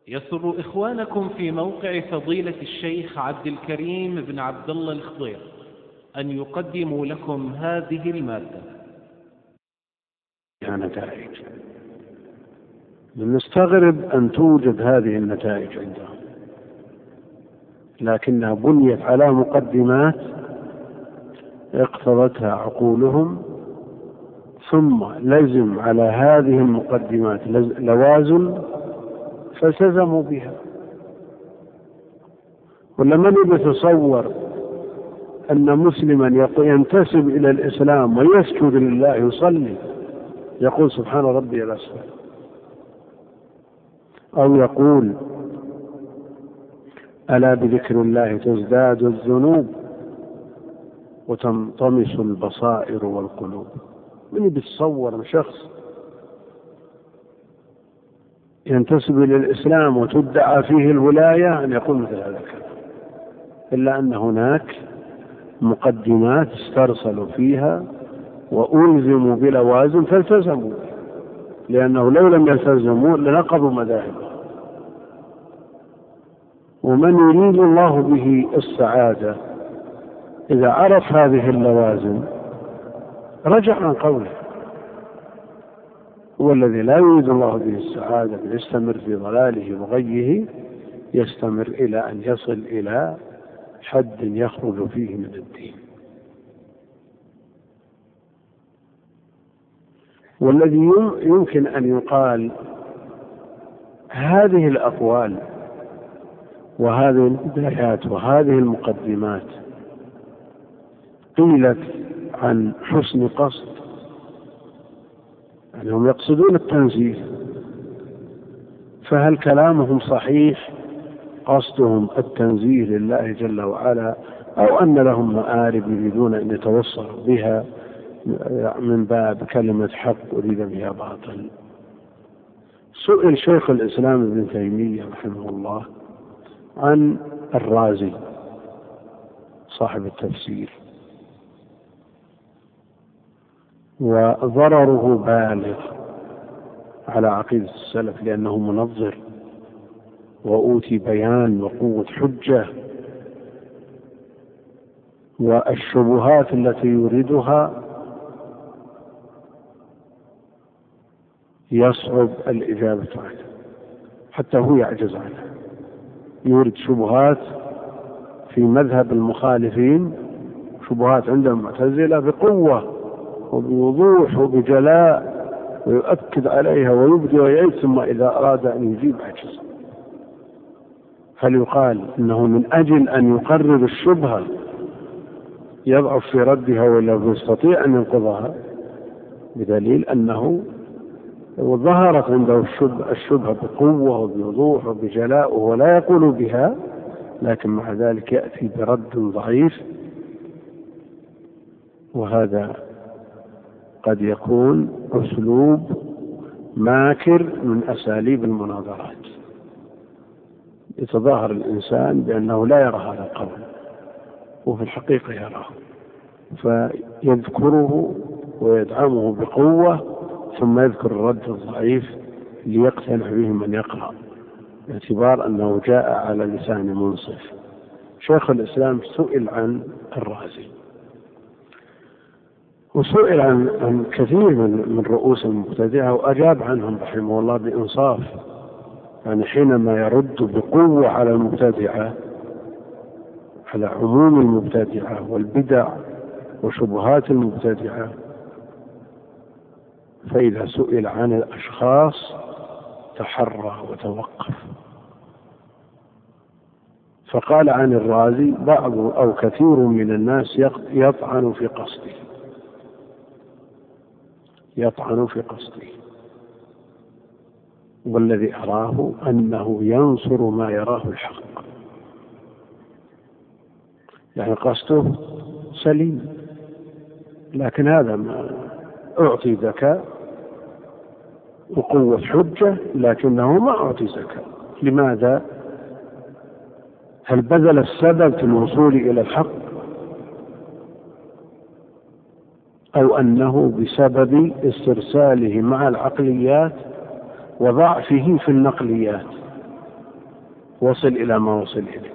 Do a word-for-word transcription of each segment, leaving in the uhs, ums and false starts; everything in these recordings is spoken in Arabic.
يسر إخوانكم في موقع فضيلة الشيخ عبد الكريم بن عبد الله الخضير أن يقدموا لكم هذه المادة. نتائج نستغرب أن توجد هذه النتائج عندهم، لكنها بنيت على مقدمات اقتضتها عقولهم، ثم لزم على هذه المقدمات لوازم فالتزموا بها. ولمن يتصور أن مسلما ينتسب إلى الإسلام ويسجد لله يصلي يقول سبحان ربي الأسفل، أو يقول ألا بذكر الله تزداد الذنوب وتنطمس البصائر والقلوب؟ من يتصور شخص ينتسب إلى الإسلام وتدعى فيه الولاية أن يقول مثل هذا الكلام؟ إلا أن هناك مقدمات استرسلوا فيها وألزموا بلوازم فالتزموا، لأنه لو لم يلتزموا لنقضوا مذاهبهم. ومن يريد الله به السعادة إذا عرف هذه اللوازم رجع عن قوله، والذي لا يريد الله به السعادة يستمر في ضلاله وغيه، يستمر إلى أن يصل إلى حد يخرج فيه من الدين. والذي يمكن أن يقال هذه الأقوال وهذه البدايات وهذه المقدمات قيلت عن حسن قصد، أنهم يقصدون التنزيه، فهل كلامهم صحيح قصدهم التنزيه لله جل وعلا، أو أن لهم مآرب يريدون أن يتوصلوا بها من باب كلمة حق أريد بها باطل؟ سئل شيخ الإسلام ابن تيمية رحمه الله عن الرازي صاحب التفسير، وضرره بالغ على عقيدة السلف لأنه منظر وأوتي بيان وقوة حجة، والشبهات التي يريدها يصعب الإجابة عنها، حتى هو يعجز عنها. يورد شبهات في مذهب المخالفين، شبهات عند المعتزلة بقوة وبوضوح وبجلاء، ويؤكد عليها ويبدي ويعيد، ثم إذا أراد أن يجيب عجز. هل يقال إنه من أجل أن يقرر الشبهة يضعف في ردها ولا يستطيع أن ينقضها؟ بدليل أنه ظهرت عنده الشبهة بقوة وبوضوح وبجلاء وهو لا يقول بها، لكن مع ذلك يأتي برد ضعيف، وهذا قد يكون أسلوب ماكر من أساليب المناظرات. يتظاهر الإنسان بأنه لا يرى هذا القول وفي الحقيقة يراه، فيذكره ويدعمه بقوة، ثم يذكر الرد الضعيف ليقتنع به من يقرأ، باعتبار أنه جاء على لسان منصف. شيخ الإسلام سئل عن الرازي، وسئل عن, عن كثير من, من رؤوس المبتدعة وأجاب عنهم رحمه الله بإنصاف. يعني حينما يرد بقوة على المبتدعة، على عموم المبتدعة والبدع وشبهات المبتدعة، فإذا سئل عن الأشخاص تحرى وتوقف. فقال عن الرازي بعض أو كثير من الناس يطعن في قصده، يطعن في قصده، والذي أراه أنه ينصر ما يراه الحق، يعني قصده سليم، لكن هذا ما أعطي ذكاء وقوة حجة، لكنه ما أعطي ذكاء. لماذا؟ هل بذل السبب في الوصول إلى الحق، أو أنه بسبب استرساله مع العقليات وضعفه في النقليات؟ وصل إلى ما وصل إليه.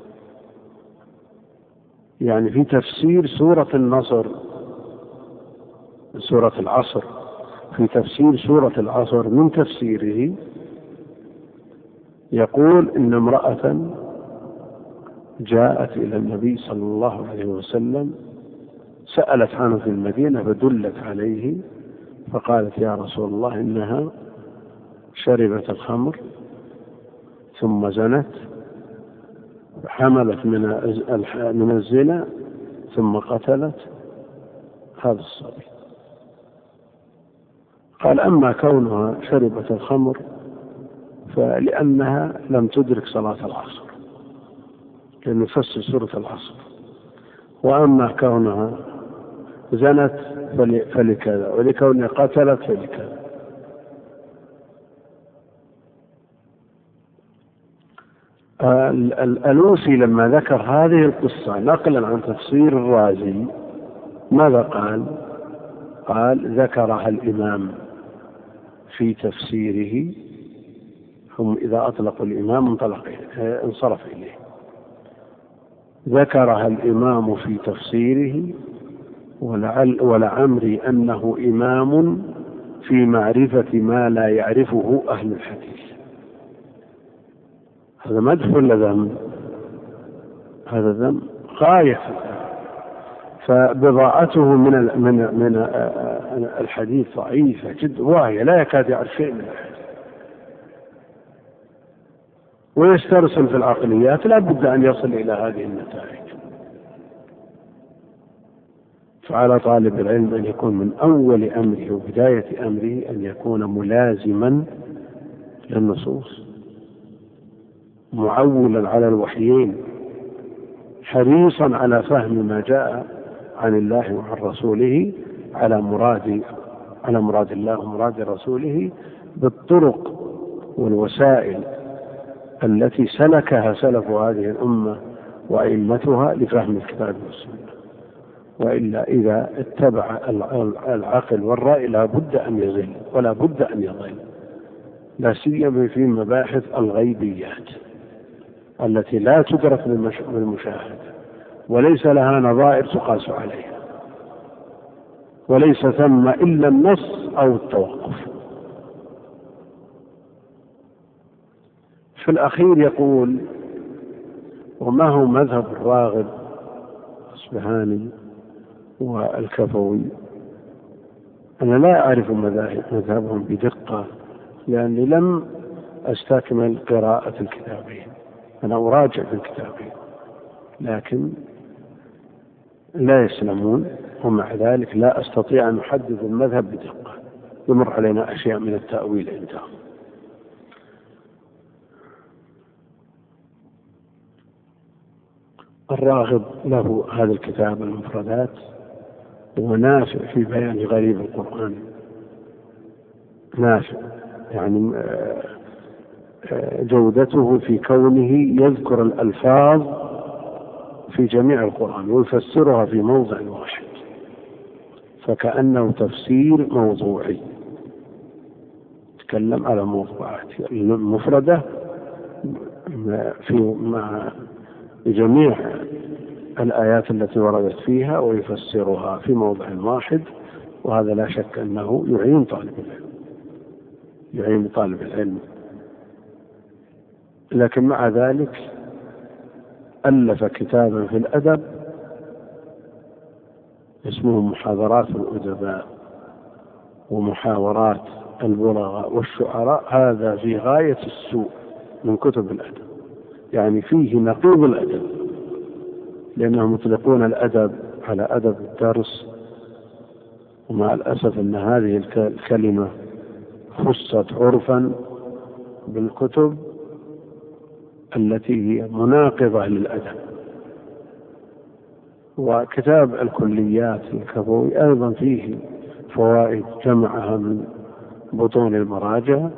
يعني في تفسير سورة النصر، سورة العصر، في تفسير سورة العصر من تفسيره يقول إن امرأة جاءت إلى النبي صلى الله عليه وسلم سألت عنه في المدينة فدلت عليه فقالت يا رسول الله إنها شربت الخمر ثم زنت حملت من من الزنا ثم قتلت هذا الصبي. قال أما كونها شربت الخمر فلأنها لم تدرك صلاة العصر، لأنه يفسر سورة العصر. وأما كونها زنت فلكذا، ولكونها قتلت فلكذا. الألوسي لما ذكر هذه القصة نقلا عن تفسير الرازي ماذا قال؟ قال ذكرها الإمام في تفسيره، هم إذا أطلقوا الإمام انطلق انصرف إليه. ذكرها الإمام في تفسيره ولعل ولعمري أنه إمام في معرفة ما لا يعرفه أهل الحديث. هذا مدح ولا ذم؟ هذا ذم غاية. فبضاعته من من من الحديث ضعيفة جدا، واهية لا يكاد يعرف شيء من الحديث، ويسترسل في العقليات، لا بد أن يصل إلى هذه النتائج. فعلى طالب العلم أن يكون من أول أمره وبداية أمره أن يكون ملازما للنصوص، معولا على الوحيين، حريصا على فهم ما جاء عن الله وعن رسوله على مراد على مراد الله ومراد رسوله بالطرق والوسائل التي سلكها سلف هذه الأمة وأئمتها لفهم الكتاب والسنة. وإلا إذا اتبع العقل والرأي لا بد أن يضل ولا بد أن يضل، لا سيما في مباحث الغيبيات التي لا تدرك بالمشاهدة وليس لها نظائر تقاس عليها، وليس ثم إلا النص أو التوقف. في الأخير يقول: وما هو مذهب الراغب الأصبهاني والكفوي؟ أنا لا أعرف مذهبهم بدقة لأني لم أستكمل قراءة الكتابين، أنا أراجع في الكتابين لكن لا يسلمون، ومع ذلك لا أستطيع أن أحدد المذهب بدقة، يمر علينا أشياء من التأويل عندهم. الراغب له هذا الكتاب المفردات، ونافع في بيان غريب القرآن، نافع يعني جودته في كونه يذكر الألفاظ في جميع القرآن ويفسرها في موضع واحد، فكأنه تفسير موضوعي، تكلم على موضوعات المفردة في مع جميع الآيات التي وردت فيها ويفسرها في موضع واحد، وهذا لا شك أنه يعين طالب العلم يعين طالب العلم لكن مع ذلك ألف كتابا في الأدب اسمه محاضرات الأدباء ومحاورات البلغاء والشعراء. هذا في غاية السوء من كتب الأدب، يعني فيه نقيض الأدب، لأنهم يطلقون الأدب على أدب الدرس، ومع الأسف أن هذه الكلمة خصت عرفا بالكتب التي هي مناقضة للأدب. وكتاب الكليات الكفوي أيضا فيه فوائد جمعها من بطون المراجع،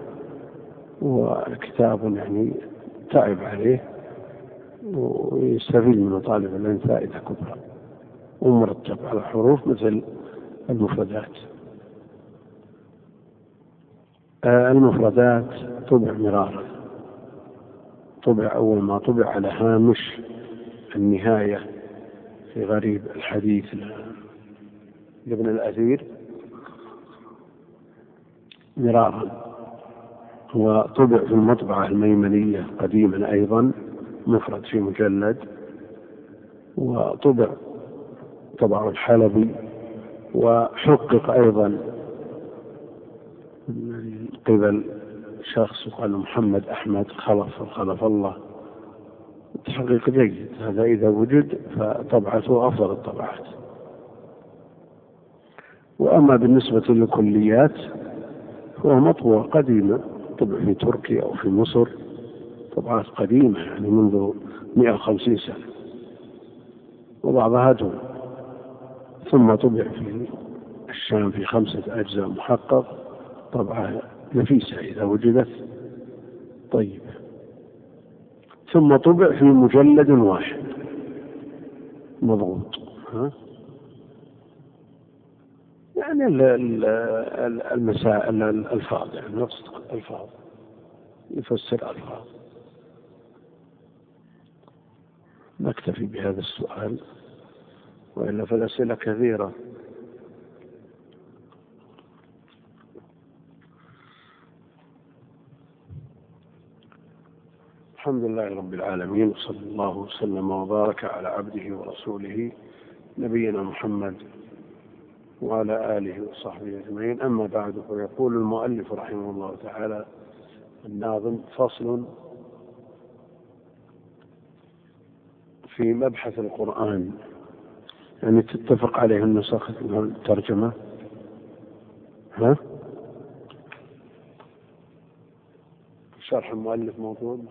وكتاب يعني تعب عليه ويستفيد من طالب العلم فائدة كبرى، ومرتب على حروف مثل المفردات. المفردات طبع مرارا طبع أول ما طبع على هامش النهاية في غريب الحديث لابن الأثير مرارا، وطبع في المطبعة الميمنية قديما أيضا مفرد في مجلد، وطبع طبعه الحلبي، وحقق أيضا من قبل شخص يقال محمد أحمد خلف خلف الله، تحقيق جيد هذا إذا وجد، فطبعته أفضل الطبعات. وأما بالنسبة للكليات فهو مطبوع قديمة، طبع في تركيا أو في مصر، طبعات قديمة يعني منذ مئة وخمسين سنة، وبعضها دون، ثم طبع في الشام في خمسة أجزاء محقق، طبعة نفيسة إذا وجدت. طيب، ثم طبع في مجلد واحد مضغوط، ها؟ يعني المسائل الألفاظ، يعني نقص الألفاظ، يفسر ألفاظ. نكتفي بهذا السؤال، وإلا فالأسئلة كثيرة. الحمد لله رب العالمين، وصلى الله وسلم وبارك على عبده ورسوله نبينا محمد وعلى آله وصحبه أجمعين. أما بعد، فيقول المؤلف رحمه الله تعالى الناظم: فصل في مبحث القرآن. يعني تتفق عليه النسخ الترجمة، ها؟ شرح المؤلف موجود.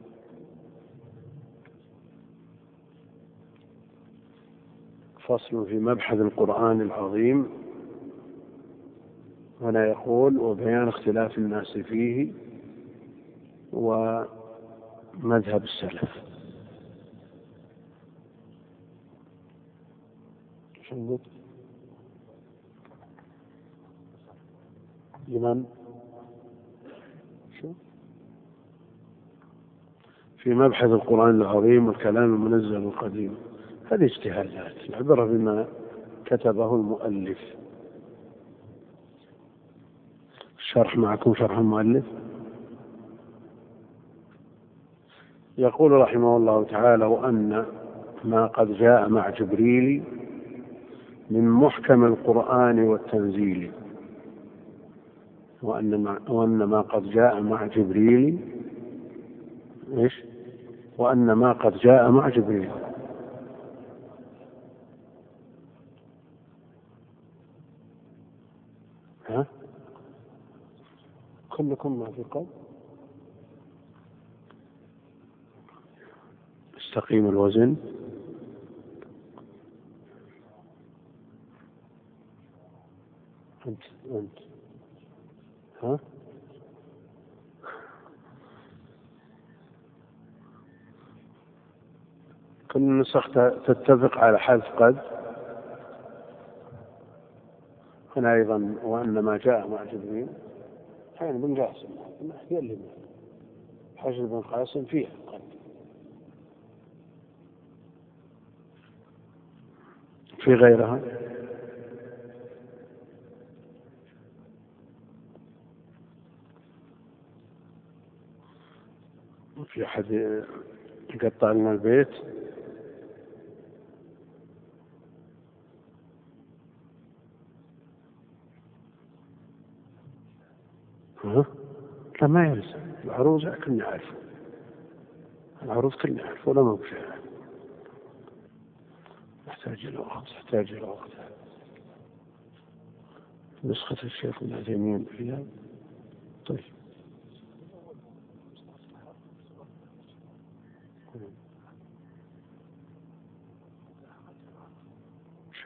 فصل في مبحث القرآن العظيم. هنا يقول: وبيان اختلاف الناس فيه ومذهب السلف. لمن؟ شو؟ في مبحث القرآن العظيم والكلام المنزل القديم. هذه اجتهادات، العبرة بما كتبه المؤلف. الشرح معكم، شرح المؤلف. يقول رحمه الله تعالى: وأن ما قد جاء مع جبريل من محكم القرآن والتنزيل. وأن ما, وأن ما قد جاء مع جبريل إيش؟ وأن ما قد جاء مع جبريل ها؟ كلكم ما في قول استقيم الوزن. أنت أنت ها؟ كل النسخ تتفق على حذف قد. هنا أيضا: وأن ما جاء مع جبريل. حين بن قاسم هي اللي حجر بن قاسم فيها قد. في غيرها في أحد يقطع لنا البيت؟ ها؟ لا، ما يلزم. العروض كلنا نعرفه، العروض كلنا نعرفه، ولا ما بشيء. يحتاج إلى وقت، يحتاج إلى وقت. نسخة الشيخ ابن عثيمين فيها. طيب، شو؟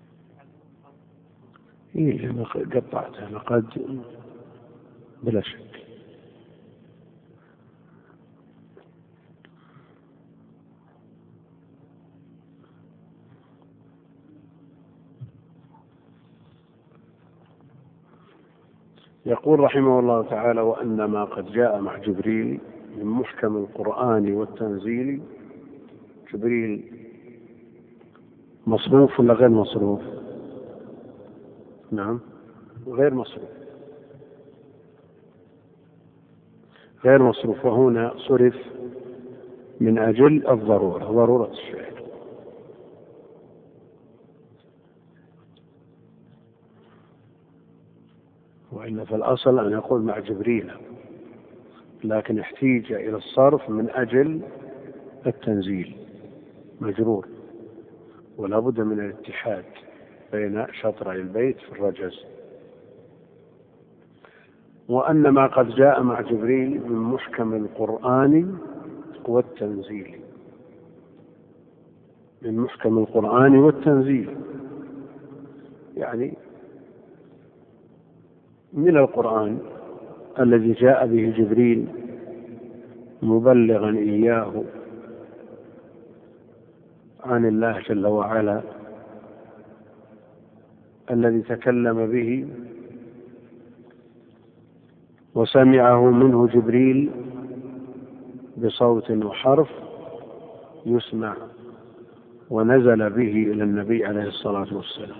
إيه، أنا قطعتها لقد بلا شك. يقول رحمه الله تعالى: وأن ما قد جاء مع جبريل من محكم القرآن والتنزيل، جبريل مصروف ولا غير مصروف؟ نعم غير مصروف، غير مصروف، وهنا صرف من أجل الضرورة، ضرورة الشيء. وإلا في الأصل أن يقول مع جبريل، لكن احتيج إلى الصرف من أجل التنزيل، مجرور، ولا بد من الاتحاد بين شطري البيت في الرجز. وأن ما قد جاء مع جبريل من محكم القرآن والتنزيل، من محكم القرآن والتنزيل يعني من القرآن الذي جاء به جبريل مبلغا إياه عن الله جل وعلا، الذي تكلم به وسمعه منه جبريل بصوت وحرف يسمع، ونزل به إلى النبي عليه الصلاة والسلام،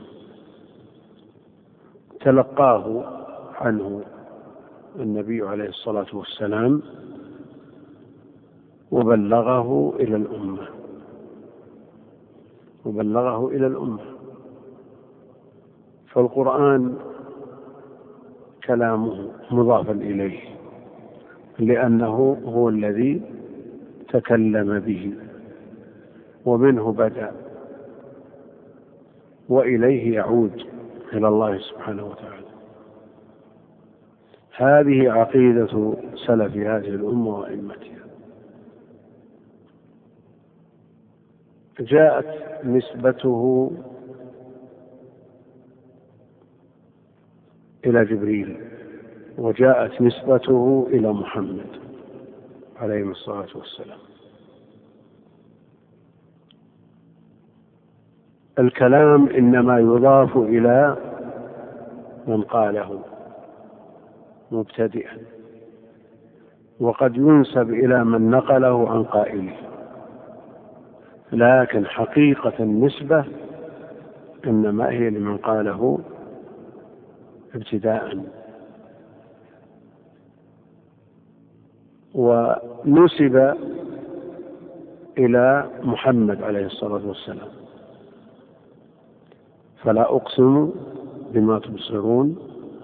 تلقاه عنه النبي عليه الصلاة والسلام وبلغه إلى الأمة، وبلغه إلى الأمة. فالقرآن كلامه مضافا إليه، لأنه هو الذي تكلم به ومنه بدأ وإليه يعود، إلى الله سبحانه وتعالى. هذه عقيدة سلف هذه الأمة وأئمتها. جاءت نسبته إلى جبريل، وجاءت نسبته إلى محمد عليه الصلاة والسلام. الكلام إنما يضاف إلى من قاله مبتدئا، وقد ينسب إلى من نقله عن قائله، لكن حقيقة النسبة إنما هي لمن قاله ابتداء. ونسب إلى محمد عليه الصلاة والسلام، فلا أقسم بما تبصرون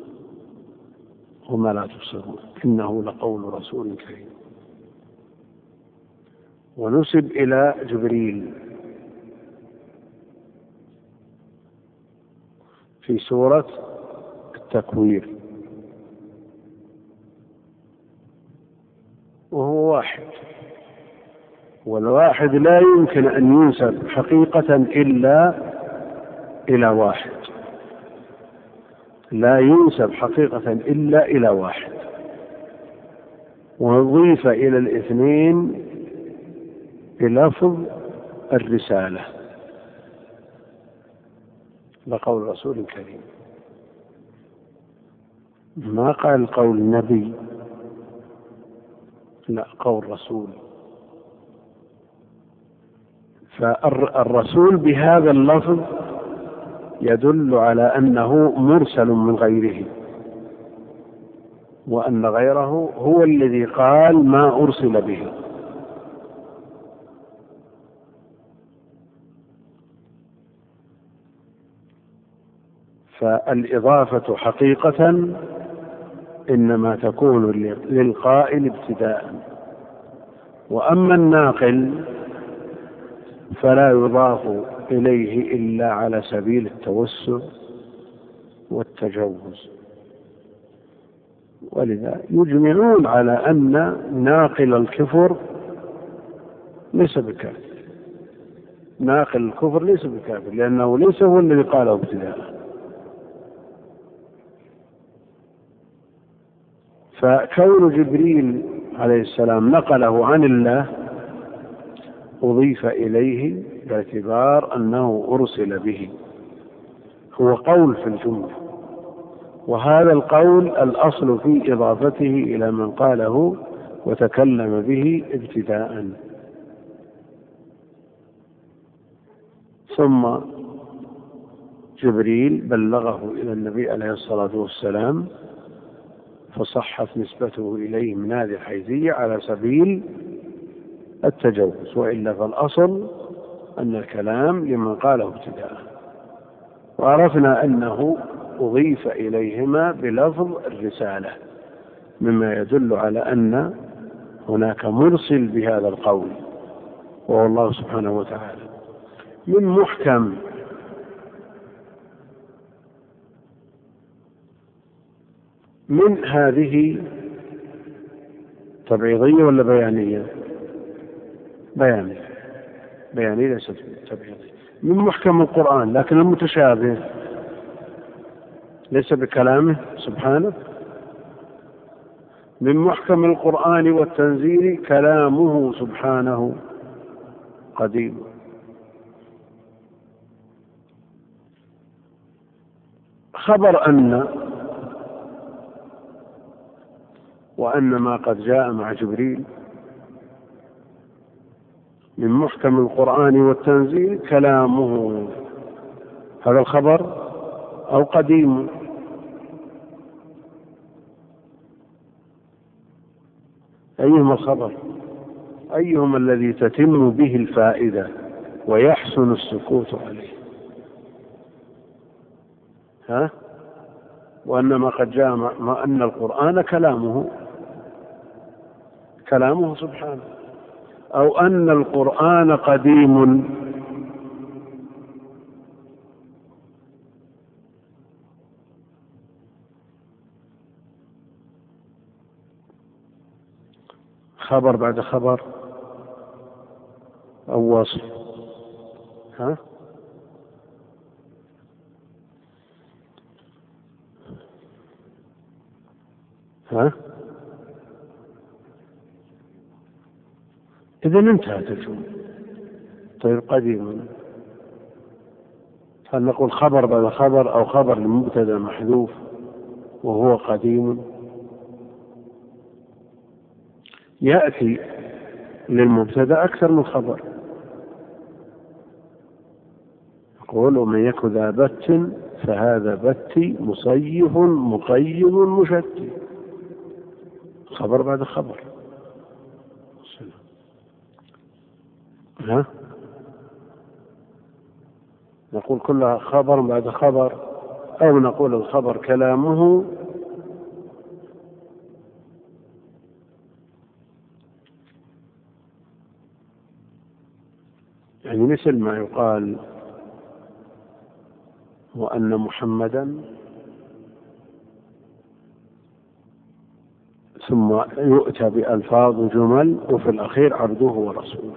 وما لا تبصرون إنه لقول رسول كريم. ونسب إلى جبريل في سورة التكوير، وهو واحد، والواحد لا يمكن أن ينسب حقيقة إلا إلى واحد، لا ينسب حقيقة إلا إلى واحد، وأضيف إلى الاثنين بلفظ الرسالة لقول رسول كريم، ما قال قول نبي، لا، قول رسول. فالرسول بهذا اللفظ يدل على أنه مرسل من غيره، وأن غيره هو الذي قال ما أرسل به. فالإضافة حقيقة إنما تكون للقائل ابتداء، وأما الناقل فلا يضاف إليه إلا على سبيل التوسع والتجوز. ولذا يجمعون على أن ناقل الكفر ليس بكافر، ناقل الكفر ليس بكافر، لأنه ليس هو الذي قاله ابتداء. فكون جبريل عليه السلام نقله عن الله أضيف إليه باعتبار أنه أرسل به، هو قول في الجملة، وهذا القول الأصل في إضافته إلى من قاله وتكلم به ابتداء. ثم جبريل بلغه إلى النبي عليه الصلاة والسلام، فصحت نسبته إليه من هذه الحيثية على سبيل التجوز، وإلا فالأصل أن الكلام لمن قاله ابتداء. وعرفنا أنه أضيف إليهما بلفظ الرسالة، مما يدل على أن هناك مرسل بهذا القول وهو الله سبحانه وتعالى. من محكم من هذه تبعيضية ولا بيانية؟ بيانية، بيانية ليست تبعيضية. من محكم القرآن، لكن المتشابه ليس بكلامه سبحانه. من محكم القرآن والتنزيل كلامه سبحانه قديم. خبر أن وأن ما قد جاء مع جبريل من محكم القرآن والتنزيل كلامه، هذا الخبر أو قديم. أيهما الخبر؟ أيهما الذي تتم به الفائدة ويحسن السكوت عليه؟ ها؟ وأن ما قد جاء مع أن القرآن كلامه كلامه سبحانه، أو أن القرآن قديم. خبر بعد خبر أو وصف؟ ها؟ ها؟ إذن انتهت الجملة. طيب قديم، هل نقول خبر بعد خبر أو خبر لمبتدأ محذوف وهو قديم؟ يأتي للمبتدأ أكثر من خبر. يقول ومن يك ذا بت فهذا بتي مصيف مقيد مشتي، خبر بعد خبر. ها؟ نقول كلها خبر بعد خبر، أو نقول الخبر كلامه يعني مثل ما يقال وأن محمدا، ثم يؤتى بألفاظ جمل وفي الأخير عبده ورسوله.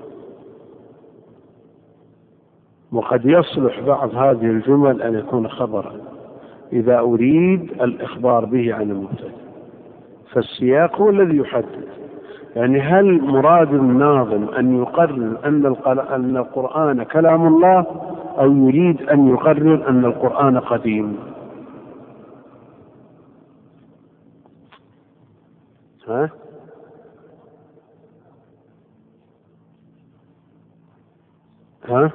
وقد يصلح بعض هذه الجمل أن يكون خبرا إذا أريد الإخبار به عن المبتدأ، فالسياق هو الذي يحدد. يعني هل مراد الناظم أن يقرر أن القرآن كلام الله، أو يريد أن يقرر أن القرآن قديم؟ ها؟ ها؟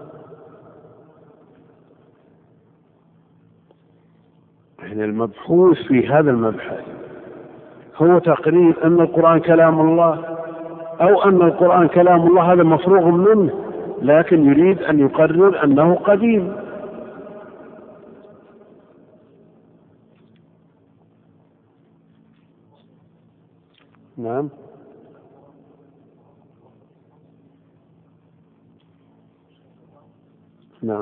يعني المبحوث في هذا المبحث هو تقرير أن القرآن كلام الله، أو أن القرآن كلام الله هذا مفروغ منه، لكن يريد أن يقرر أنه قديم. نعم. نعم.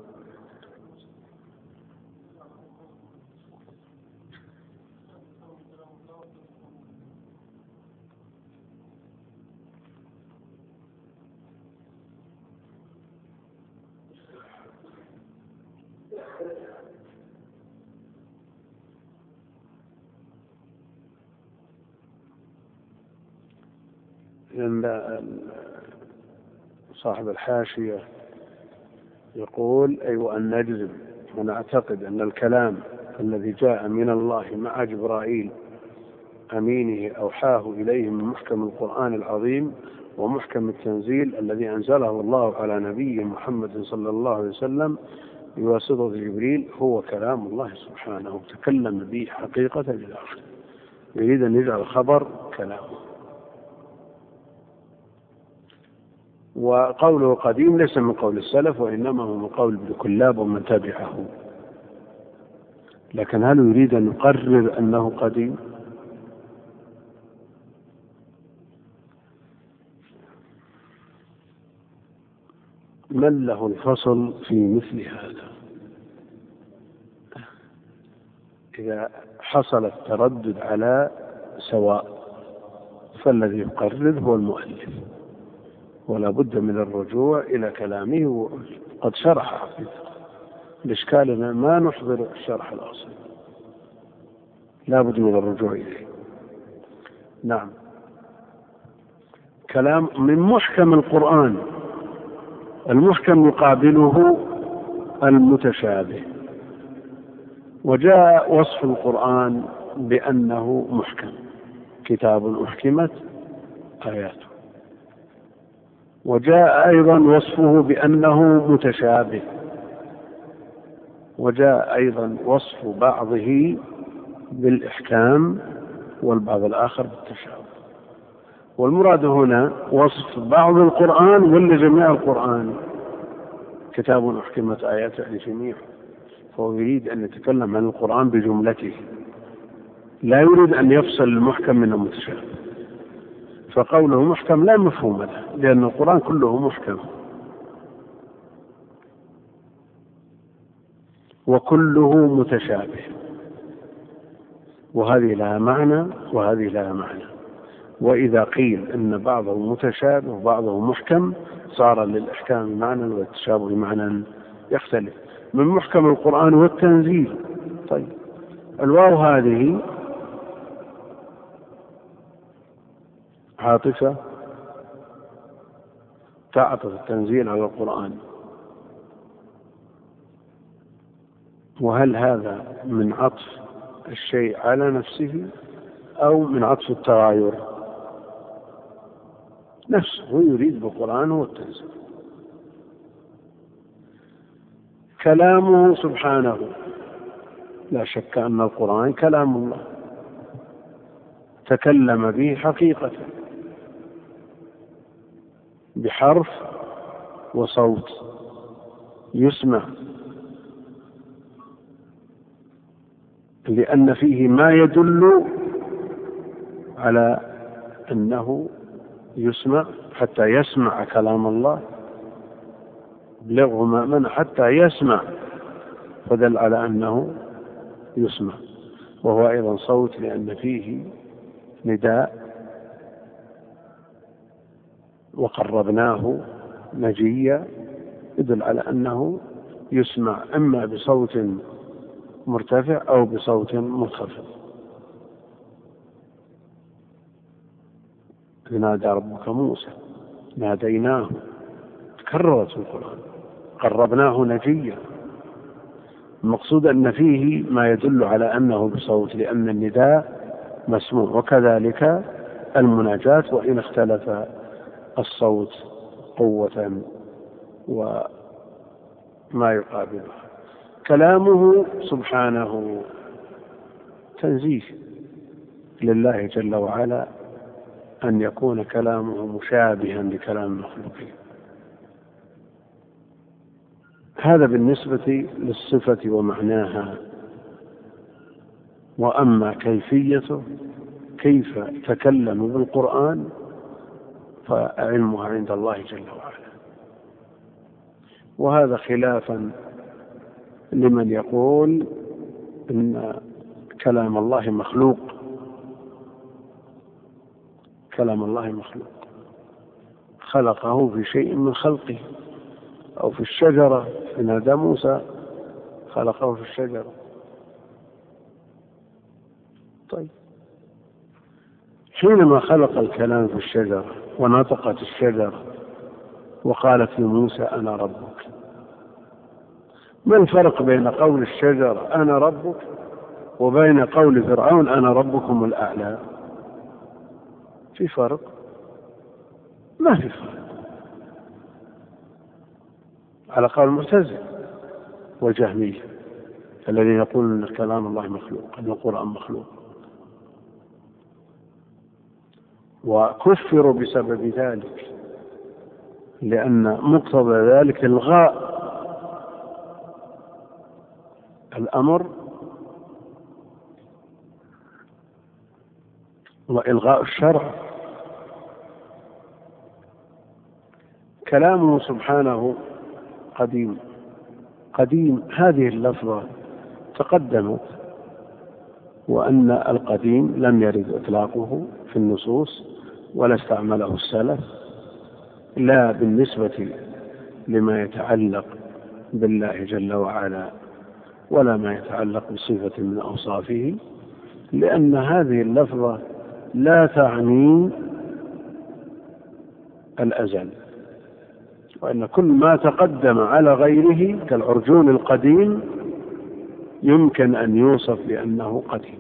صاحب الحاشية يقول أي أيوة أن نجزم ونعتقد أن الكلام الذي جاء من الله مع جبرائيل أمينه أوحاه إليه من محكم القرآن العظيم ومحكم التنزيل الذي أنزله الله على نبيه محمد صلى الله عليه وسلم بواسطة جبريل هو كلام الله سبحانه، تكلم به حقيقة إلى آخره. يريد أن يجعل الخبر كلامه. وقوله قديم ليس من قول السلف، وإنما هو من قول ابن كلاب ومن تبعه. لكن هل يريد أن يقرر أنه قديم؟ من له الفصل في مثل هذا؟ إذا حصل التردد على سواء فالذي يقرر هو المؤلف، ولا بد من الرجوع إلى كلامه، قد شرح حقيقة. الإشكال ما نحضر الشرح الأصلي، لا بد من الرجوع إليه. نعم. كلام من محكم القرآن، المحكم يقابله المتشابه، وجاء وصف القرآن بأنه محكم، كتاب أحكمت آياته. وجاء أيضا وصفه بأنه متشابه، وجاء أيضا وصف بعضه بالإحكام والبعض الآخر بالتشابه. والمراد هنا وصف بعض القرآن ولا جميع القرآن؟ كتاب أحكمت آياته لجميع، فهو يريد أن يتكلم عن القرآن بجملته، لا يريد أن يفصل المحكم من المتشابه. فقوله محكم لا مفهوم له، لأن القرآن كله محكم وكله متشابه، وهذه لها معنى وهذه لها معنى. وإذا قيل أن بعضه متشابه وبعضه محكم صار للإحكام معنى والتشابه معنى يختلف. من محكم القرآن والتنزيل. طيب الواو هذه عاطفة تعطف التنزيل على القرآن، وهل هذا من عطف الشيء على نفسه أو من عطف التغاير؟ نفسه يريد بالقرآن والتنزيل. كلامه سبحانه، لا شك أن القرآن كلام الله تكلم به حقيقة بحرف وصوت يسمع، لأن فيه ما يدل على أنه يسمع، حتى يسمع كلام الله، بلغه مأمن حتى يسمع، فدل على أنه يسمع. وهو أيضا صوت لأن فيه نداء، وقربناه نجيا، يدل على أنه يسمع إما بصوت مرتفع أو بصوت منخفض. نادى ربك موسى، ناديناه، تكررت في القرآن. قربناه نجيا، المقصود أن فيه ما يدل على أنه بصوت، لأن النداء مسموع. وكذلك المناجاة، وإن اختلف الصوت قوة وما يقابله. كلامه سبحانه تنزيه لله جل وعلا أن يكون كلامه مشابها لكلام المخلوقين. هذا بالنسبة للصفة ومعناها. وأما كيفيته، كيف تكلم بالقرآن، فعلمها عند الله جل وعلا. وهذا خلافا لمن يقول إن كلام الله مخلوق. كلام الله مخلوق، خلقه في شيء من خلقه، أو في الشجرة، في نادى موسى خلقه في الشجرة. طيب حينما خلق الكلام في الشجرة ونطقت الشجرة وقالت لموسى أنا ربك، ما الفرق بين قول الشجرة أنا ربك وبين قول فرعون أنا ربكم الأعلى؟ في فرق؟ ما في فرق، على قول المعتزلة والجهمية الذين يقولون أن كلام الله مخلوق، أن القرآن مخلوق، وكفروا بسبب ذلك، لأن مقتضى ذلك إلغاء الأمر وإلغاء الشرع. كلامه سبحانه قديم. قديم هذه اللفظة تقدمت، وأن القديم لم يرد إطلاقه في النصوص ولا استعمله السلف، لا بالنسبة لما يتعلق بالله جل وعلا ولا ما يتعلق بصفة من أوصافه، لأن هذه اللفظة لا تعني الأزل، وأن كل ما تقدم على غيره كالعرجون القديم يمكن أن يوصف بأنه قديم.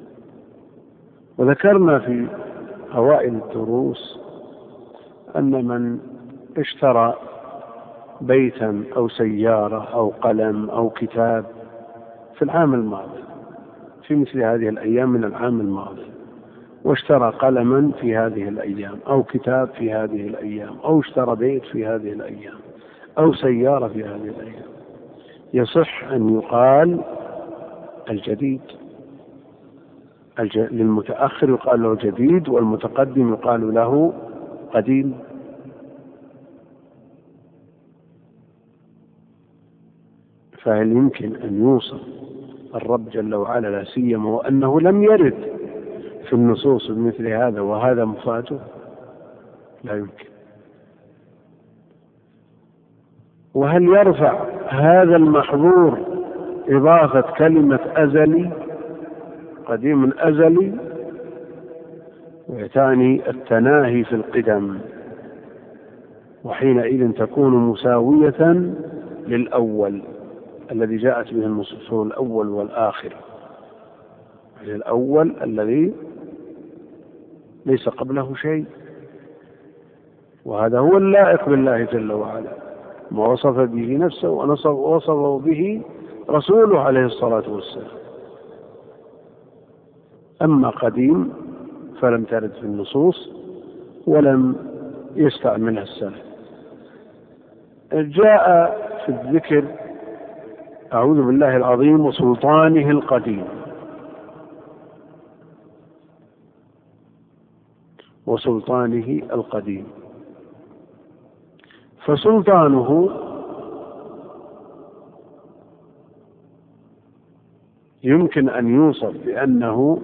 وذكرنا في أوائل الدروس أن من اشترى بيتا أو سيارة أو قلم أو كتاب في العام الماضي، في مثل هذه الأيام من العام الماضي، واشترى قلما في هذه الأيام أو كتاب في هذه الأيام أو اشترى بيت في هذه الأيام أو سيارة في هذه الأيام، يصح أن يقال الجديد. للمتأخر يقال له جديد، والمتقدم يقال له قديم. فهل يمكن أن يوصف الرب جل وعلا لا سيما وأنه لم يرد في النصوص بمثل هذا وهذا مفاته؟ لا يمكن. وهل يرفع هذا المحظور إضافة كلمة أزلي، قديم أزلي، ويتعني التناهي في القدم، وحينئذ تكون مساوية للأول الذي جاءت به النصوص، الأول والآخر، يعني الأول الذي ليس قبله شيء، وهذا هو اللائق بالله جل وعلا، ما وصف به نفسه ووصفه به رسوله عليه الصلاة والسلام. أما قديم فلم ترد في النصوص ولم يستعملها السلف. جاء في الذكر أعوذ بالله العظيم وسلطانه القديم، وسلطانه القديم، فسلطانه يمكن أن يوصف بأنه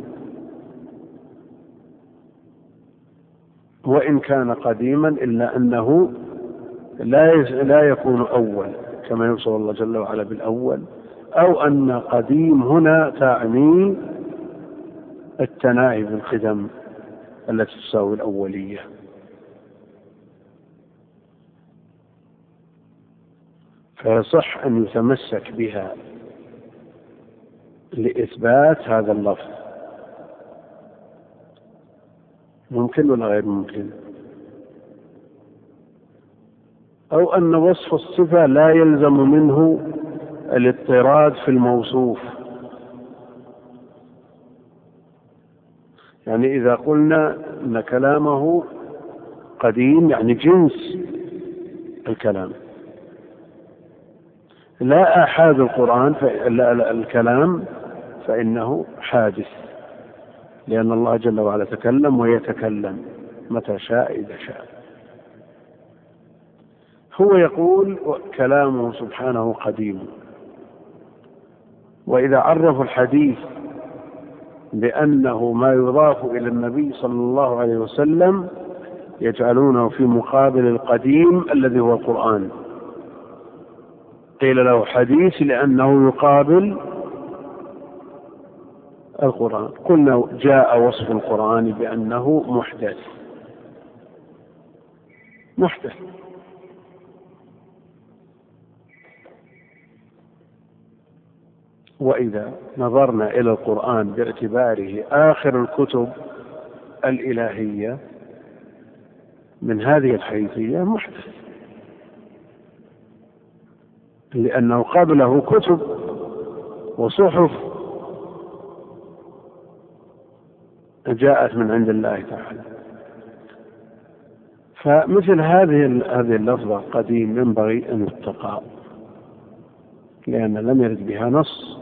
وإن كان قديما إلا أنه لا لا يكون أول كما يوصف الله جل وعلا بالأول، أو أن قديم هنا تعني التناهي بالقدم التي تساوي الأولية. فيصح أن يتمسك بها لإثبات هذا اللفظ. ممكن ولا غير ممكن؟ أو أن وصف الصفة لا يلزم منه الاضطراد في الموصوف، يعني إذا قلنا أن كلامه قديم يعني جنس الكلام، لا آحاد القرآن الكلام فإنه حادث، لأن الله جل وعلا تكلم ويتكلم متى شاء إذا شاء. هو يقول كلامه سبحانه قديم. وإذا عرفوا الحديث بأنه ما يضاف إلى النبي صلى الله عليه وسلم يجعلونه في مقابل القديم الذي هو القرآن. قيل له حديث لأنه يقابل القرآن. قلنا جاء وصف القرآن بأنه محدث محدث وإذا نظرنا إلى القرآن باعتباره آخر الكتب الإلهية من هذه الحيثية محدث، لأنه قبله كتب وصحف جاءت من عند الله تعالى. فمثل هذه هذه اللفظة قديم ينبغي أن يتقى، لأن لم يرد بها نص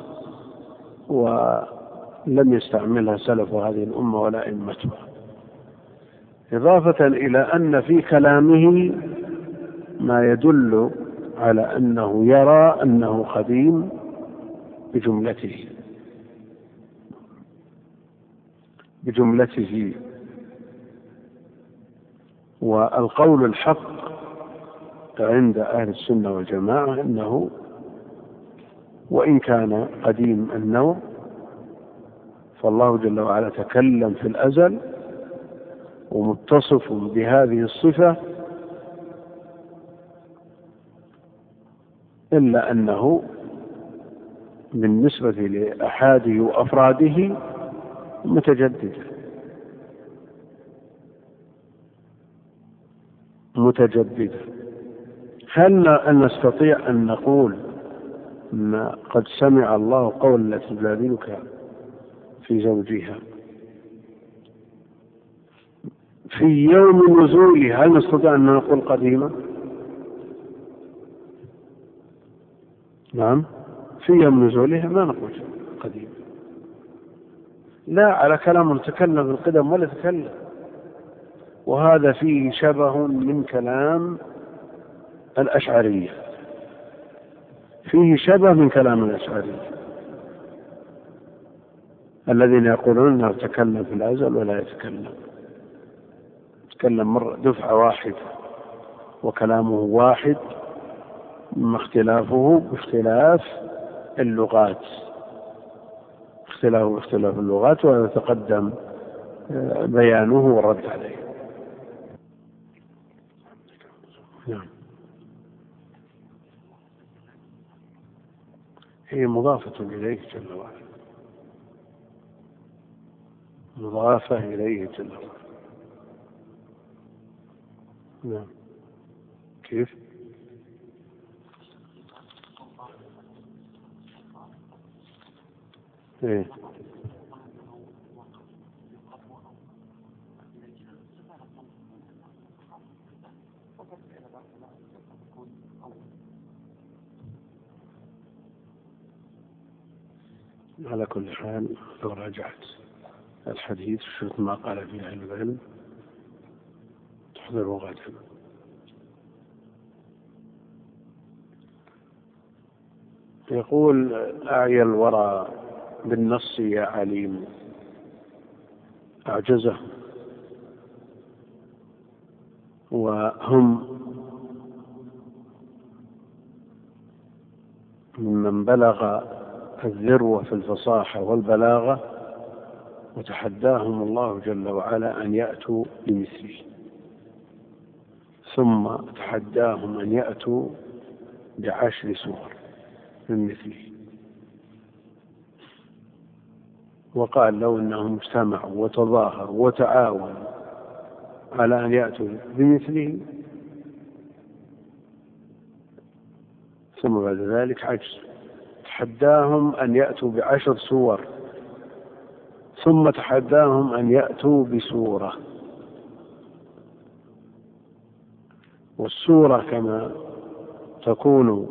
ولم يستعملها سلف هذه الأمة ولا أئمتها، إضافة إلى أن في كلامه ما يدل على أنه يرى أنه قديم بجملته بجملته والقول الحق عند أهل السنة والجماعة أنه وإن كان قديم النوع فالله جل وعلا تكلم في الأزل ومتصف بهذه الصفة، إلا أنه بالنسبة لأحاده وأفراده متجدد متجدد هل نستطيع أن نقول ما قد سمع الله قول التي تجادلك في زوجها في يوم نزولها؟ هل نستطيع أن نقول قديمة؟ نعم، في يوم نزولها ما نقول قديمة، لا، على كلام نتكلم بالقدم ولا تكلم، وهذا فيه شبه من كلام الأشعرية، فيه شبه من كلام الأشعرية الذين يقولون أنه يتكلم في الأزل ولا يتكلم، يتكلم مرة دفعة واحدة وكلامه واحد، ما اختلافه باختلاف اللغات، اختلافه باختلاف اللغات، ويتقدم بيانه والرد عليه. نعم، هي مضافة إليه جل وعلا، مضافة إليه جل وعلا. نعم، كيف؟ إيه؟ على كل حال لو راجعت الحديث شفت ما قال فيه أهل العلم تحضر غدا. يقول أعيا الورى بالنص يا عليم، أعجزه وهم ممن بلغ الذروة في الفصاحة والبلاغة، وتحداهم الله جل وعلا أن يأتوا بمثله، ثم تحداهم أن يأتوا بعشر سور من مثله، وقال لو أنهم اجتمعوا وتظاهروا وتعاونوا على أن يأتوا بمثله ثم بعد ذلك عجز، تحداهم أن يأتوا بعشر سور ثم تحداهم أن يأتوا بسورة، والسورة كما تكون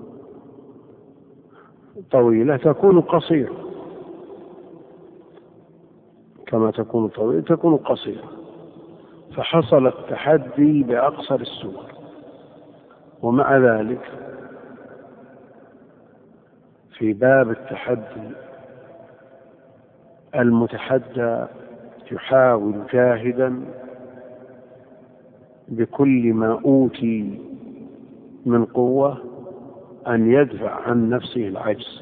طويلة تكون قصيرة، كما تكون طويلة تكون قصيرة، فحصل التحدي بأقصر السور. ومع ذلك في باب التحدي المتحدى يحاول جاهدا بكل ما أوتي من قوة أن يدفع عن نفسه العجز،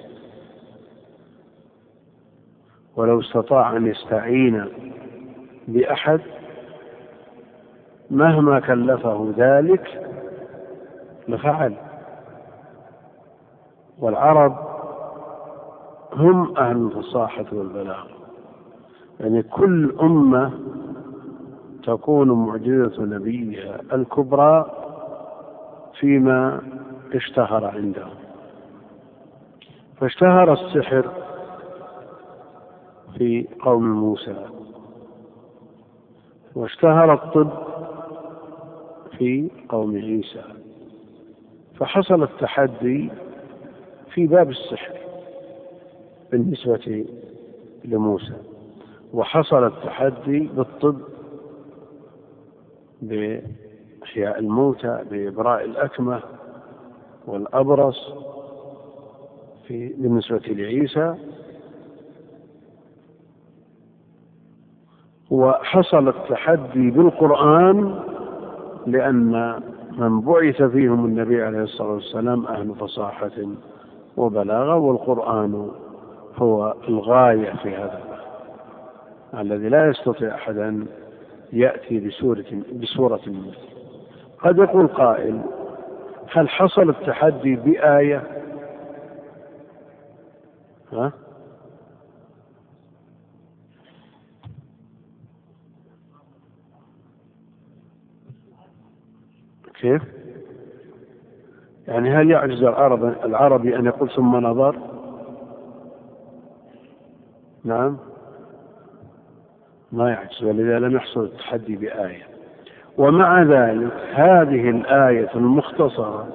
ولو استطاع أن يستعين بأحد مهما كلفه ذلك لفعل. والعرب هم أهل الفصاحة والبلاغة، يعني كل أمة تكون معجزة نبيها الكبرى فيما اشتهر عندهم. فاشتهر السحر في قوم موسى، واشتهر الطب في قوم عيسى، فحصل التحدي في باب السحر بالنسبة لموسى، وحصل التحدي بالطب بإحياء الموتى، بإبراء الأكمة والأبرص في بالنسبة لعيسى، وحصل التحدي بالقرآن لأن من بعث فيهم النبي عليه الصلاة والسلام أهل فصاحة وبلاغة، والقرآن هو الغاية في هذا الذي لا يستطيع أحد أن يأتي بسورة بسورة منه. قد يقول قائل: هل حصل التحدي بآية؟ ها؟ كيف؟ يعني هل يعجز العرب العربي أن يقول ثم نظر؟ نعم ما يعجز، ولذا لم يحصل التحدي بآية. ومع ذلك هذه الآية المختصرة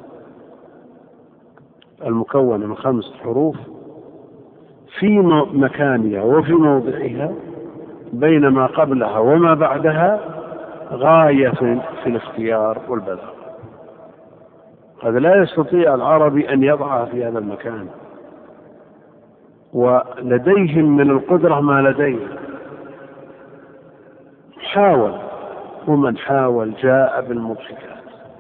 المكونة من خمس حروف في مكانها وفي موضعها بين ما قبلها وما بعدها غاية في الاختيار والبلاغة. هذا لا يستطيع العربي أن يضعها في هذا المكان، ولديهم من القدرة ما لديه. حاول، ومن حاول جاء بالمضحكات،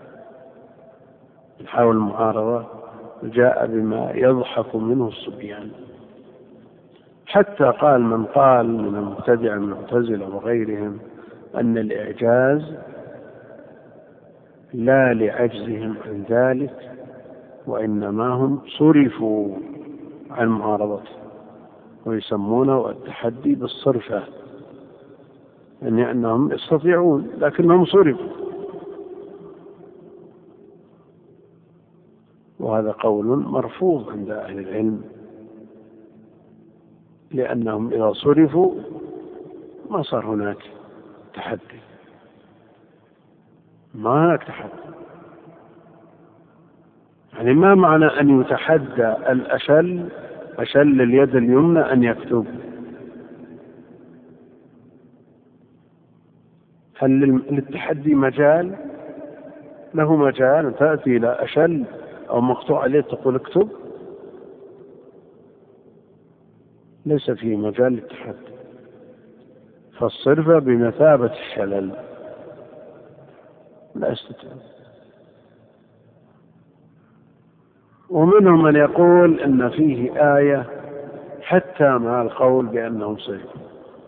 من حاول المعارضة جاء بما يضحك منه الصبيان. حتى قال من قال من المبتدع المعتزلة وغيرهم أن الإعجاز لا لعجزهم عن ذلك، وإنما هم صرفوا عن معارضته، ويسمونه التحدي بالصرفة، يعني أنهم يستطيعون لكنهم صرفوا. وهذا قول مرفوض عند أهل العلم، لأنهم إذا صرفوا ما صار هناك تحدي، ما هناك تحدي. يعني ما معنى أن يتحدى الأشل أشل اليد اليمنى أن يكتب؟ هل للتحدي مجال؟ له مجال تأتي إلى أشل أو مقطوع عليه تقول اكتب؟ ليس فيه مجال للتحدي. فالصرفة بمثابة الشلل، لا يستطيع. ومنهم من يقول إن فيه آية حتى مع القول بأنهم صرفوا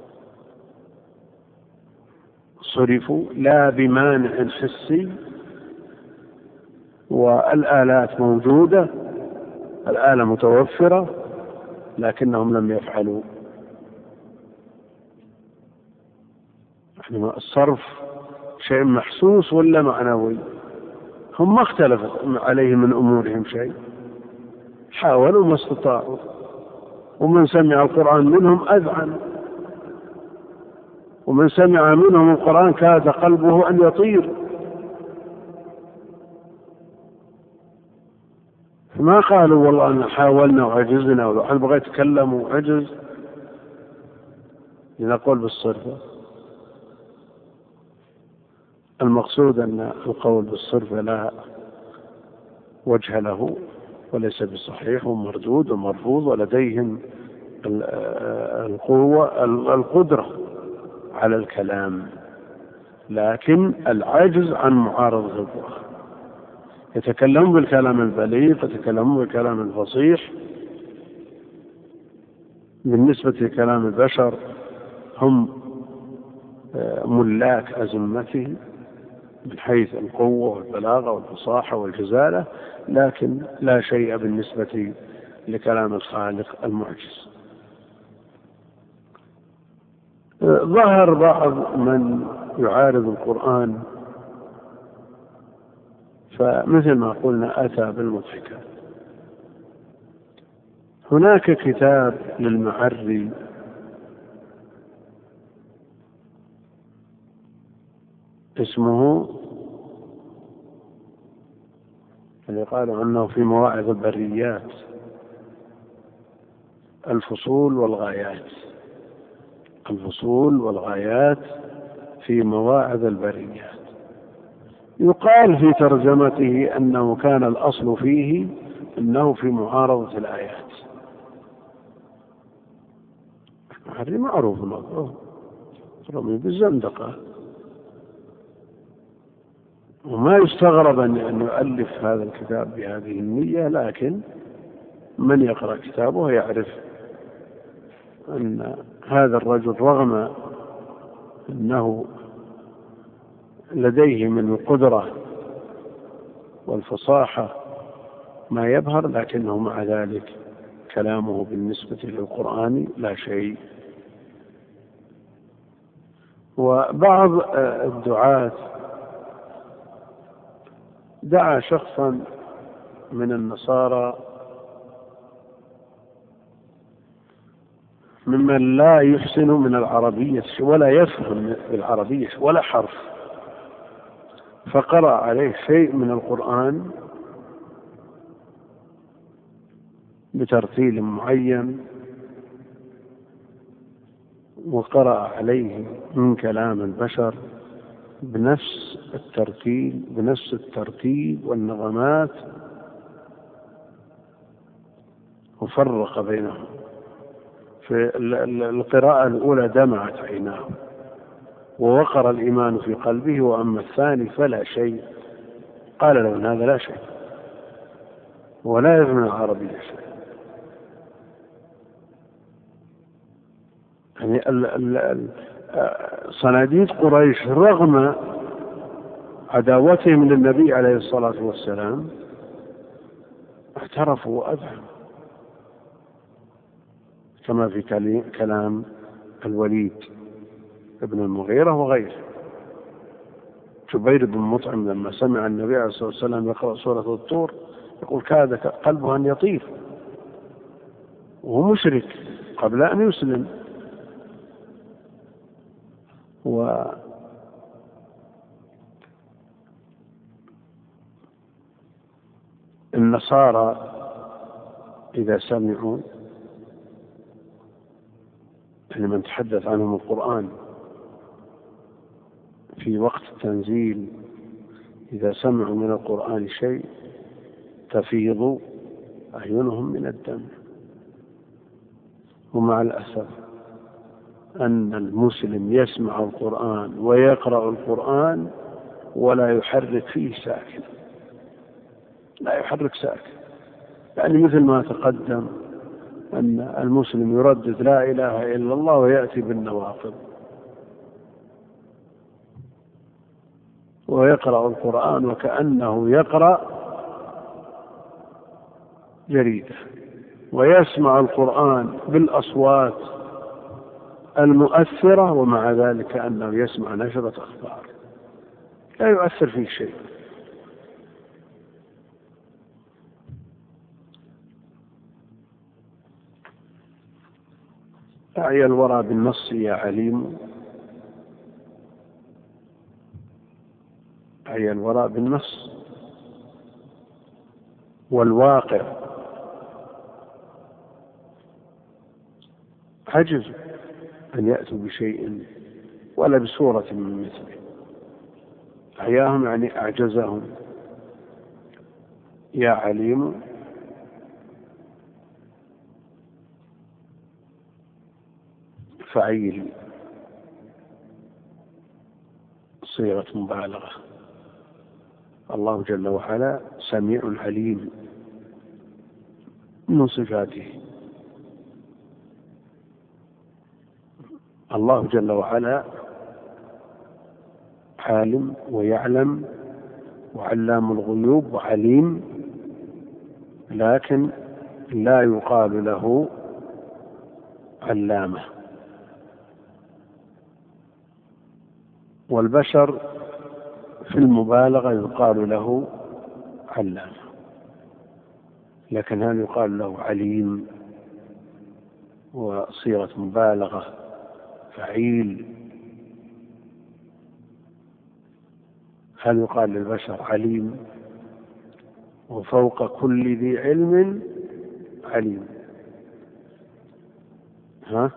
صرفوا لا بمانع حسي، والآلات موجودة، الآلة متوفرة، لكنهم لم يفعلوا. الصرف شيء محسوس ولا معنوي؟ هم ما اختلفت عليه من أمورهم شيء، حاولوا ما استطاعوا. ومن سمع القرآن منهم أذعن، ومن سمع منهم القرآن كاد قلبه أن يطير. ما قالوا والله أن حاولنا وعجزنا، ولو بغيت يتكلم وعجز لنقول بالصرفة. المقصود أن القول بالصرفة لا وجه له وليس بصحيح ومردود ومرفوض، ولديهم القوة القدرة على الكلام، لكن العجز عن معارضة القرآن. يتكلمون بالكلام البليغ، يتكلمون بالكلام الفصيح. بالنسبة لكلام البشر هم ملاك أزمته من حيث القوة والبلاغة والفصاحة والجزالة، لكن لا شيء بالنسبة لكلام الخالق المعجز. ظهر بعض من يعارض القرآن، فمثل ما قلنا أتى بالمضحكات. هناك كتاب للمعري اسمه اللي قالوا عنه في مواعظ البريات الفصول والغايات، الفصول والغايات في مواعظ البريات. يقال في ترجمته أنه كان الأصل فيه أنه في معارضة الآيات. هذا معروف الموضوع، رمي بالزندقة، وما يستغرب أن يؤلف هذا الكتاب بهذه النية، لكن من يقرأ كتابه يعرف أن هذا الرجل رغم أنه لديه من القدرة والفصاحة ما يبهر، لكنه مع ذلك كلامه بالنسبة للقرآن لا شيء. وبعض الدعاة دعا شخصا من النصارى ممن لا يحسن من العربية ولا يفهم بالعربية ولا حرف، فقرأ عليه شيء من القرآن بترتيل معين، وقرأ عليه من كلام البشر بنفس الترتيل بنفس الترتيب والنغمات، وفرق بينهم. في القراءة الأولى دمعت عيناه ووقر الإيمان في قلبه، وأما الثاني فلا شيء. قال له إن هذا لا شيء ولا يفهم العربية شيء. يعني ال ال ال صناديد قريش رغم عداوتهم للنبي عليه الصلاة والسلام اعترفوا وأذعنوا، كما في كلام الوليد ابن المغيرة وغيره. جبير بن مطعم لما سمع النبي عليه الصلاة والسلام يقرأ سورة الطور يقول كاد قلبه أن يطير، وهو مشرك قبل أن يسلم. والنصارى إذا سمعوا لمن تحدث عنهم القرآن في وقت التنزيل، إذا سمعوا من القرآن شيء تفيض أعينهم من الدم. ومع الأسف أن المسلم يسمع القرآن ويقرأ القرآن ولا يحرك فيه ساكن، لا يحرك ساكن. يعني مثل ما تقدم أن المسلم يردد لا إله إلا الله ويأتي بالنواقض، ويقرأ القرآن وكأنه يقرأ جريدة، ويسمع القرآن بالأصوات المؤثرة، ومع ذلك كأنه يسمع نشرة أخبار، لا يؤثر فيه شيء. أعي الورى بالنص يا عليم، أعي الورى بالنص والواقع. عجز أن يأتوا بشيء ولا بصورة من مثله. أعياهم يعني أعجزهم. يا عليم فعيل صيغة مبالغة. الله جل وعلا سميع عليم من صفاته. الله جل وعلا عالم ويعلم وعلام الغيوب وعليم، لكن لا يقال له علامة. والبشر في المبالغة يقال له علام، لكن هل يقال له عليم وصيغة مبالغة فعيل؟ هل يقال للبشر عليم وفوق كل ذي علم عليم؟ ها؟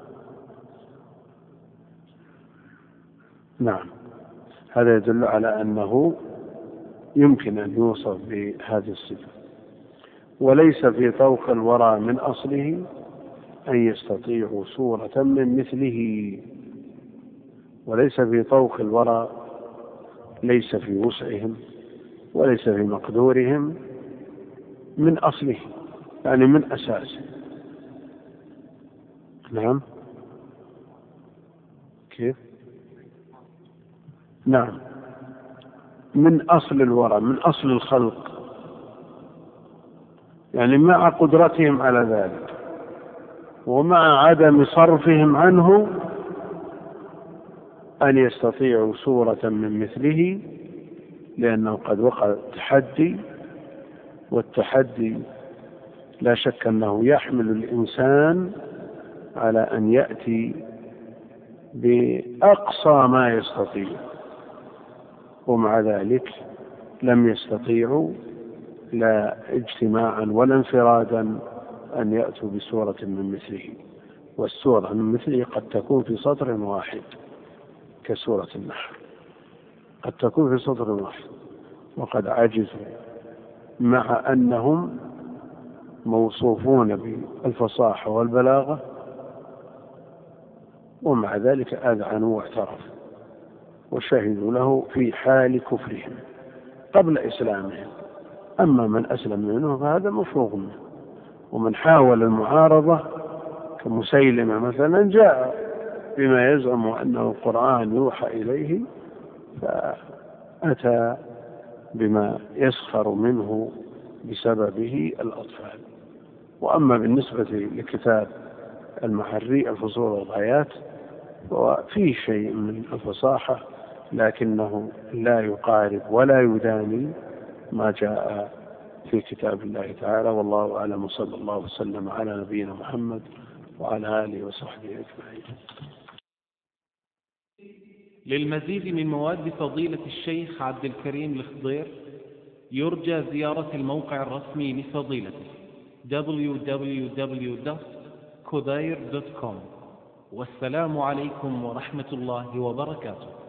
نعم، هذا يدل على أنه يمكن أن يوصف بهذه الصفة. وليس في طوق الورى من أصله أن يستطيعوا صورة من مثله. وليس في طوق الورى، ليس في وسعهم وليس في مقدورهم من أصله، يعني من أساسه. نعم، كيف؟ نعم، من أصل الورى، من أصل الخلق، يعني مع قدرتهم على ذلك ومع عدم صرفهم عنه أن يستطيعوا صورة من مثله، لأنه قد وقع التحدي، والتحدي لا شك أنه يحمل الإنسان على أن يأتي بأقصى ما يستطيع، ومع ذلك لم يستطيعوا لا اجتماعا ولا انفرادا أن يأتوا بسورة من مثله. والسورة من مثله قد تكون في سطر واحد كسورة النحل، قد تكون في سطر واحد، وقد عجزوا مع أنهم موصوفون بالفصاحة والبلاغة، ومع ذلك أذعنوا واعترفوا وشهدوا له في حال كفرهم قبل إسلامهم. أما من أسلم منه فهذا مفروغ منه، ومن حاول المعارضة كمسيلمة مثلا جاء بما يزعم أنه القرآن يوحى إليه، فأتى بما يسخر منه بسببه الأطفال. وأما بالنسبة لكتاب المحري الفصول والغايات وفيه شيء من الفصاحة، لكنه لا يقارب ولا يداني ما جاء في كتاب الله تعالى. والله أعلم، صلى الله وسلم على نبينا محمد وعلى آله وصحبه أجمعين. للمزيد من مواد فضيلة الشيخ عبد الكريم الخضير يرجى زيارة الموقع الرسمي لفضيلته دبليو دبليو دبليو دوت كوداير دوت كوم. والسلام عليكم ورحمة الله وبركاته.